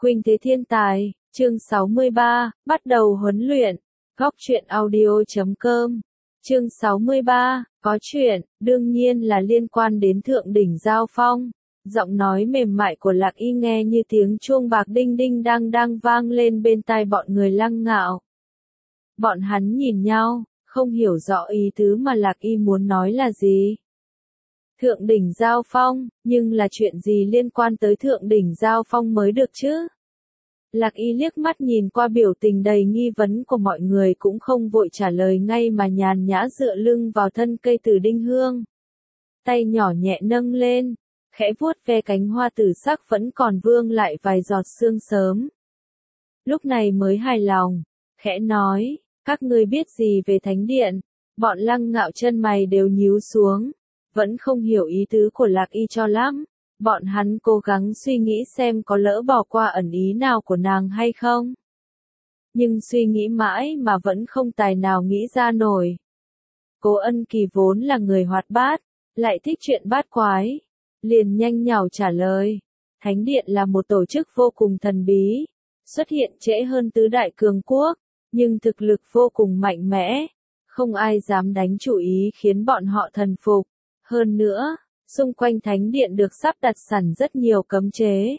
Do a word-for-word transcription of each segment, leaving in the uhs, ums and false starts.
Khuynh thế thiên tài, chương sáu mươi ba, bắt đầu huấn luyện. Góc truyện audio chấm com. Chương sáu mươi ba, có chuyện, đương nhiên là liên quan đến thượng đỉnh Giao Phong. Giọng nói mềm mại của Lạc Y nghe như tiếng chuông bạc đinh đinh đang đang vang lên bên tai bọn người Lăng Ngạo. Bọn hắn nhìn nhau, không hiểu rõ ý tứ mà Lạc Y muốn nói là gì. Thượng đỉnh Giao Phong, nhưng là chuyện gì liên quan tới thượng đỉnh Giao Phong mới được chứ? Lạc Y liếc mắt nhìn qua biểu tình đầy nghi vấn của mọi người cũng không vội trả lời ngay mà nhàn nhã dựa lưng vào thân cây tử đinh hương. Tay nhỏ nhẹ nâng lên, khẽ vuốt ve cánh hoa tử sắc vẫn còn vương lại vài giọt sương sớm. Lúc này mới hài lòng, khẽ nói, các ngươi biết gì về thánh điện? Bọn Lăng Ngạo chân mày đều nhíu xuống, vẫn không hiểu ý tứ của Lạc Y cho lắm. Bọn hắn cố gắng suy nghĩ xem có lỡ bỏ qua ẩn ý nào của nàng hay không. Nhưng suy nghĩ mãi mà vẫn không tài nào nghĩ ra nổi. Cố Ân Kỳ vốn là người hoạt bát, lại thích chuyện bát quái. Liền nhanh nhảu trả lời. Thánh điện là một tổ chức vô cùng thần bí, xuất hiện trễ hơn tứ đại cường quốc, nhưng thực lực vô cùng mạnh mẽ. Không ai dám đánh chủ ý khiến bọn họ thần phục. Hơn nữa, xung quanh thánh điện được sắp đặt sẵn rất nhiều cấm chế.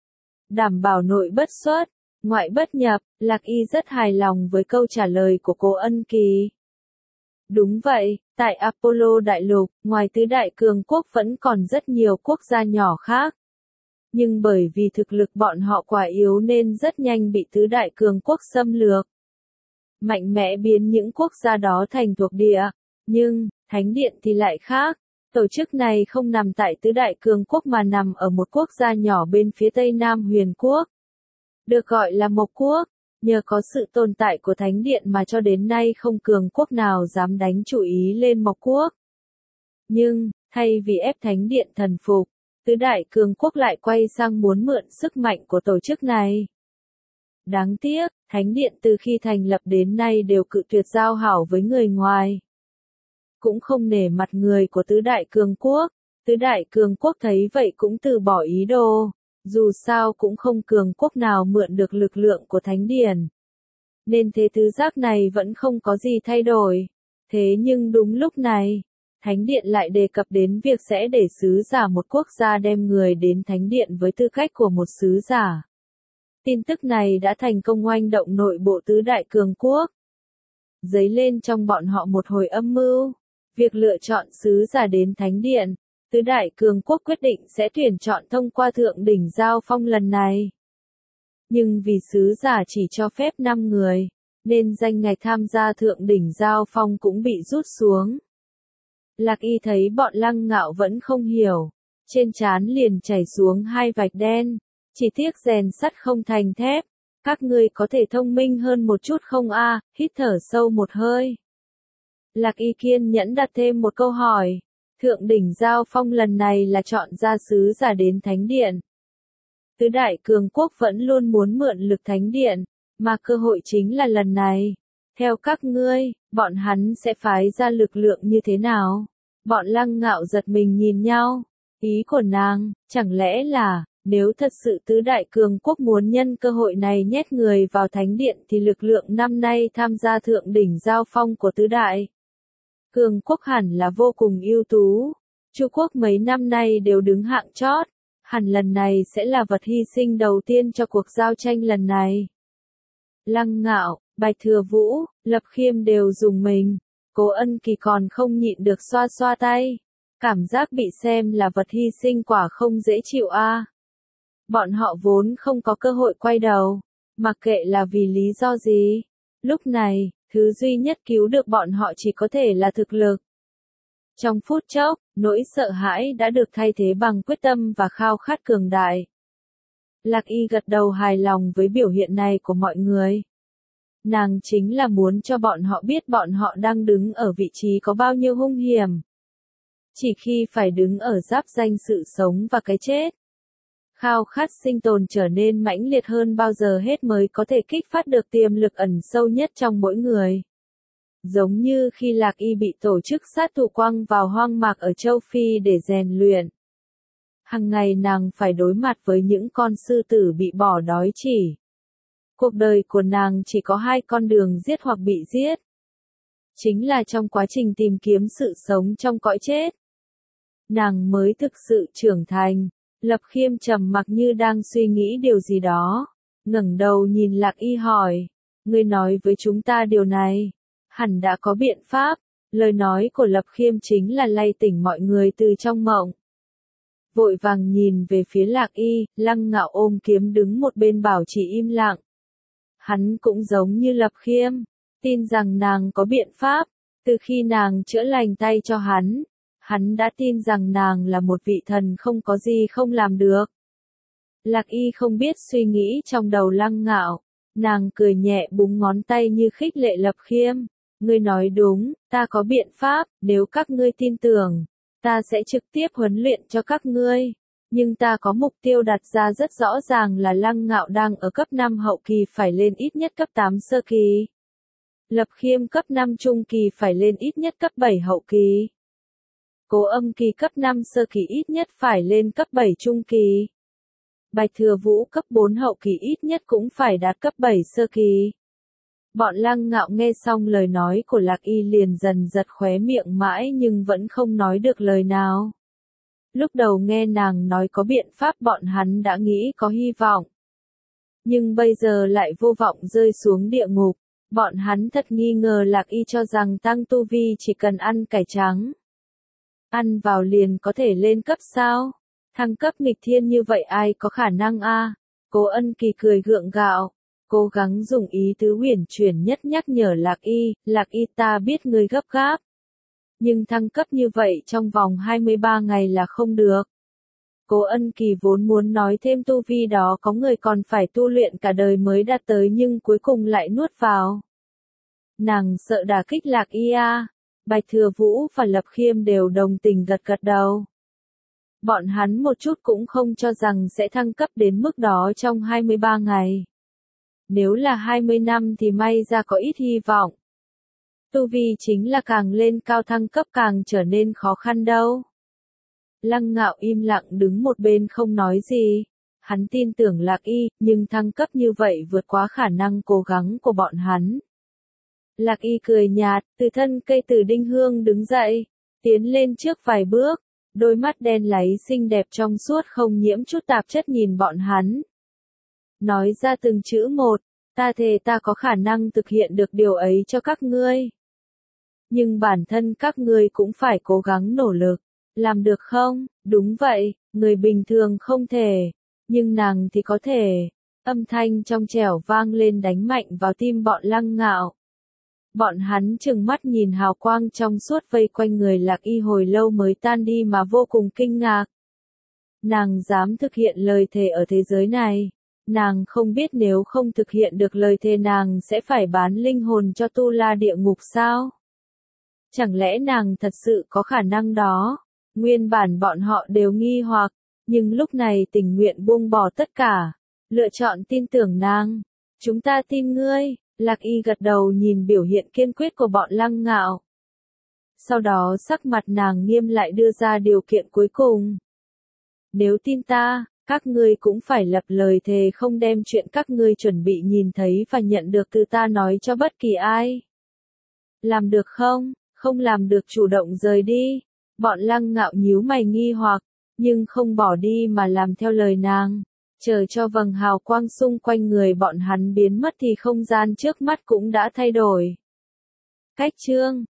Đảm bảo nội bất xuất, ngoại bất nhập, Lạc Y rất hài lòng với câu trả lời của Cố Ân Kỳ. Đúng vậy, tại Apollo Đại Lục, ngoài tứ đại cường quốc vẫn còn rất nhiều quốc gia nhỏ khác. Nhưng bởi vì thực lực bọn họ quá yếu nên rất nhanh bị tứ đại cường quốc xâm lược. Mạnh mẽ biến những quốc gia đó thành thuộc địa. Nhưng, thánh điện thì lại khác. Tổ chức này không nằm tại tứ đại cường quốc mà nằm ở một quốc gia nhỏ bên phía tây nam Huyền Quốc. Được gọi là Mộc Quốc, nhờ có sự tồn tại của thánh điện mà cho đến nay không cường quốc nào dám đánh chủ ý lên Mộc Quốc. Nhưng, thay vì ép thánh điện thần phục, tứ đại cường quốc lại quay sang muốn mượn sức mạnh của tổ chức này. Đáng tiếc, thánh điện từ khi thành lập đến nay đều cự tuyệt giao hảo với người ngoài. Cũng không nể mặt người của tứ đại cường quốc, tứ đại cường quốc thấy vậy cũng từ bỏ ý đồ, dù sao cũng không cường quốc nào mượn được lực lượng của thánh điện. Nên thế tứ giác này vẫn không có gì thay đổi. Thế nhưng đúng lúc này, thánh điện lại đề cập đến việc sẽ để sứ giả một quốc gia đem người đến thánh điện với tư cách của một sứ giả. Tin tức này đã thành công oanh động nội bộ tứ đại cường quốc. Dấy lên trong bọn họ một hồi âm mưu. Việc lựa chọn sứ giả đến thánh điện, tứ đại cường quốc quyết định sẽ tuyển chọn thông qua thượng đỉnh Giao Phong lần này. Nhưng vì sứ giả chỉ cho phép năm người, nên danh ngạch tham gia thượng đỉnh Giao Phong cũng bị rút xuống. Lạc Y thấy bọn Lăng Ngạo vẫn không hiểu, trên trán liền chảy xuống hai vạch đen, chỉ tiếc rèn sắt không thành thép, các ngươi có thể thông minh hơn một chút không a? Hít thở sâu một hơi. Lạc Y kiên nhẫn đặt thêm một câu hỏi. Thượng đỉnh Giao Phong lần này là chọn ra sứ giả đến thánh điện. Tứ đại cường quốc vẫn luôn muốn mượn lực thánh điện, mà cơ hội chính là lần này. Theo các ngươi, bọn hắn sẽ phái ra lực lượng như thế nào? Bọn Lăng Ngạo giật mình nhìn nhau. Ý của nàng, chẳng lẽ là, nếu thật sự tứ đại cường quốc muốn nhân cơ hội này nhét người vào thánh điện thì lực lượng năm nay tham gia thượng đỉnh Giao Phong của tứ đại cường quốc hẳn là vô cùng ưu tú. Chu quốc mấy năm nay đều đứng hạng chót, hẳn lần này sẽ là vật hy sinh đầu tiên cho cuộc giao tranh lần này. Lăng Ngạo, Bạch Thừa Vũ, Lập Khiêm đều dùng mình, Cố Ân Kỳ còn không nhịn được xoa xoa tay. Cảm giác bị xem là vật hy sinh quả không dễ chịu a. À. Bọn họ vốn không có cơ hội quay đầu, mặc kệ là vì lý do gì. Lúc này, thứ duy nhất cứu được bọn họ chỉ có thể là thực lực. Trong phút chốc, nỗi sợ hãi đã được thay thế bằng quyết tâm và khao khát cường đại. Lạc Y gật đầu hài lòng với biểu hiện này của mọi người. Nàng chính là muốn cho bọn họ biết bọn họ đang đứng ở vị trí có bao nhiêu hung hiểm. Chỉ khi phải đứng ở giáp ranh sự sống và cái chết, khao khát sinh tồn trở nên mãnh liệt hơn bao giờ hết mới có thể kích phát được tiềm lực ẩn sâu nhất trong mỗi người. Giống như khi Lạc Y bị tổ chức sát thủ quăng vào hoang mạc ở châu Phi để rèn luyện. Hằng ngày nàng phải đối mặt với những con sư tử bị bỏ đói chỉ. Cuộc đời của nàng chỉ có hai con đường giết hoặc bị giết. Chính là trong quá trình tìm kiếm sự sống trong cõi chết. Nàng mới thực sự trưởng thành. Lập Khiêm trầm mặc như đang suy nghĩ điều gì đó. Ngẩng đầu nhìn Lạc Y hỏi. Ngươi nói với chúng ta điều này. Hẳn đã có biện pháp. Lời nói của Lập Khiêm chính là lay tỉnh mọi người từ trong mộng. Vội vàng nhìn về phía Lạc Y, Lăng Ngạo ôm kiếm đứng một bên bảo chỉ im lặng. Hắn cũng giống như Lập Khiêm, tin rằng nàng có biện pháp, từ khi nàng chữa lành tay cho hắn, hắn đã tin rằng nàng là một vị thần không có gì không làm được. Lạc Y không biết suy nghĩ trong đầu Lăng Ngạo, nàng cười nhẹ búng ngón tay như khích lệ Lập Khiêm. Ngươi nói đúng, ta có biện pháp, nếu các ngươi tin tưởng, ta sẽ trực tiếp huấn luyện cho các ngươi. Nhưng ta có mục tiêu đặt ra rất rõ ràng là Lăng Ngạo đang ở cấp năm hậu kỳ phải lên ít nhất cấp tám sơ kỳ. Lập Khiêm cấp năm trung kỳ phải lên ít nhất cấp bảy hậu kỳ. Cố Âm Kỳ cấp năm sơ kỳ ít nhất phải lên cấp bảy trung kỳ. Bạch Thừa Vũ cấp bốn hậu kỳ ít nhất cũng phải đạt cấp bảy sơ kỳ. Bọn Lăng Ngạo nghe xong lời nói của Lạc Y liền dần giật khóe miệng mãi nhưng vẫn không nói được lời nào. Lúc đầu nghe nàng nói có biện pháp bọn hắn đã nghĩ có hy vọng. Nhưng bây giờ lại vô vọng rơi xuống địa ngục. Bọn hắn thật nghi ngờ Lạc Y cho rằng tăng tu vi chỉ cần ăn cải trắng. Ăn vào liền có thể lên cấp sao? Thăng cấp nghịch thiên như vậy ai có khả năng a? À? Cố Ân Kỳ cười gượng gạo. Cố gắng dùng ý tứ huyền chuyển nhất nhắc nhở Lạc Y, Lạc Y ta biết ngươi gấp gáp. Nhưng thăng cấp như vậy trong vòng hai mươi ba ngày là không được. Cố Ân Kỳ vốn muốn nói thêm tu vi đó có người còn phải tu luyện cả đời mới đạt tới nhưng cuối cùng lại nuốt vào. Nàng sợ đả kích Lạc Y a. Bạch Thừa Vũ và Lập Khiêm đều đồng tình gật gật đầu. Bọn hắn một chút cũng không cho rằng sẽ thăng cấp đến mức đó trong hai mươi ba ngày. Nếu là hai mươi năm thì may ra có ít hy vọng. Tu vi chính là càng lên cao thăng cấp càng trở nên khó khăn đâu. Lăng Ngạo im lặng đứng một bên không nói gì. Hắn tin tưởng Lạc Y, nhưng thăng cấp như vậy vượt quá khả năng cố gắng của bọn hắn. Lạc Y cười nhạt, từ thân cây Tử Đinh Hương đứng dậy, tiến lên trước vài bước, đôi mắt đen láy xinh đẹp trong suốt không nhiễm chút tạp chất nhìn bọn hắn. Nói ra từng chữ một, ta thề ta có khả năng thực hiện được điều ấy cho các ngươi. Nhưng bản thân các ngươi cũng phải cố gắng nỗ lực, làm được không? Đúng vậy, người bình thường không thể, nhưng nàng thì có thể. Âm thanh trong trẻo vang lên đánh mạnh vào tim bọn Lăng Ngạo. Bọn hắn trừng mắt nhìn hào quang trong suốt vây quanh người Lạc Y hồi lâu mới tan đi mà vô cùng kinh ngạc. Nàng dám thực hiện lời thề ở thế giới này. Nàng không biết nếu không thực hiện được lời thề nàng sẽ phải bán linh hồn cho tu la địa ngục sao? Chẳng lẽ nàng thật sự có khả năng đó? Nguyên bản bọn họ đều nghi hoặc, nhưng lúc này tình nguyện buông bỏ tất cả, lựa chọn tin tưởng nàng. Chúng ta tin ngươi. Lạc Y gật đầu nhìn biểu hiện kiên quyết của bọn Lăng Ngạo. Sau đó sắc mặt nàng nghiêm lại đưa ra điều kiện cuối cùng. Nếu tin ta, các ngươi cũng phải lập lời thề không đem chuyện các ngươi chuẩn bị nhìn thấy và nhận được từ ta nói cho bất kỳ ai. Làm được không? Không làm được chủ động rời đi. Bọn Lăng Ngạo nhíu mày nghi hoặc, nhưng không bỏ đi mà làm theo lời nàng. Chờ cho vầng hào quang xung quanh người bọn hắn biến mất thì không gian trước mắt cũng đã thay đổi. Cách chương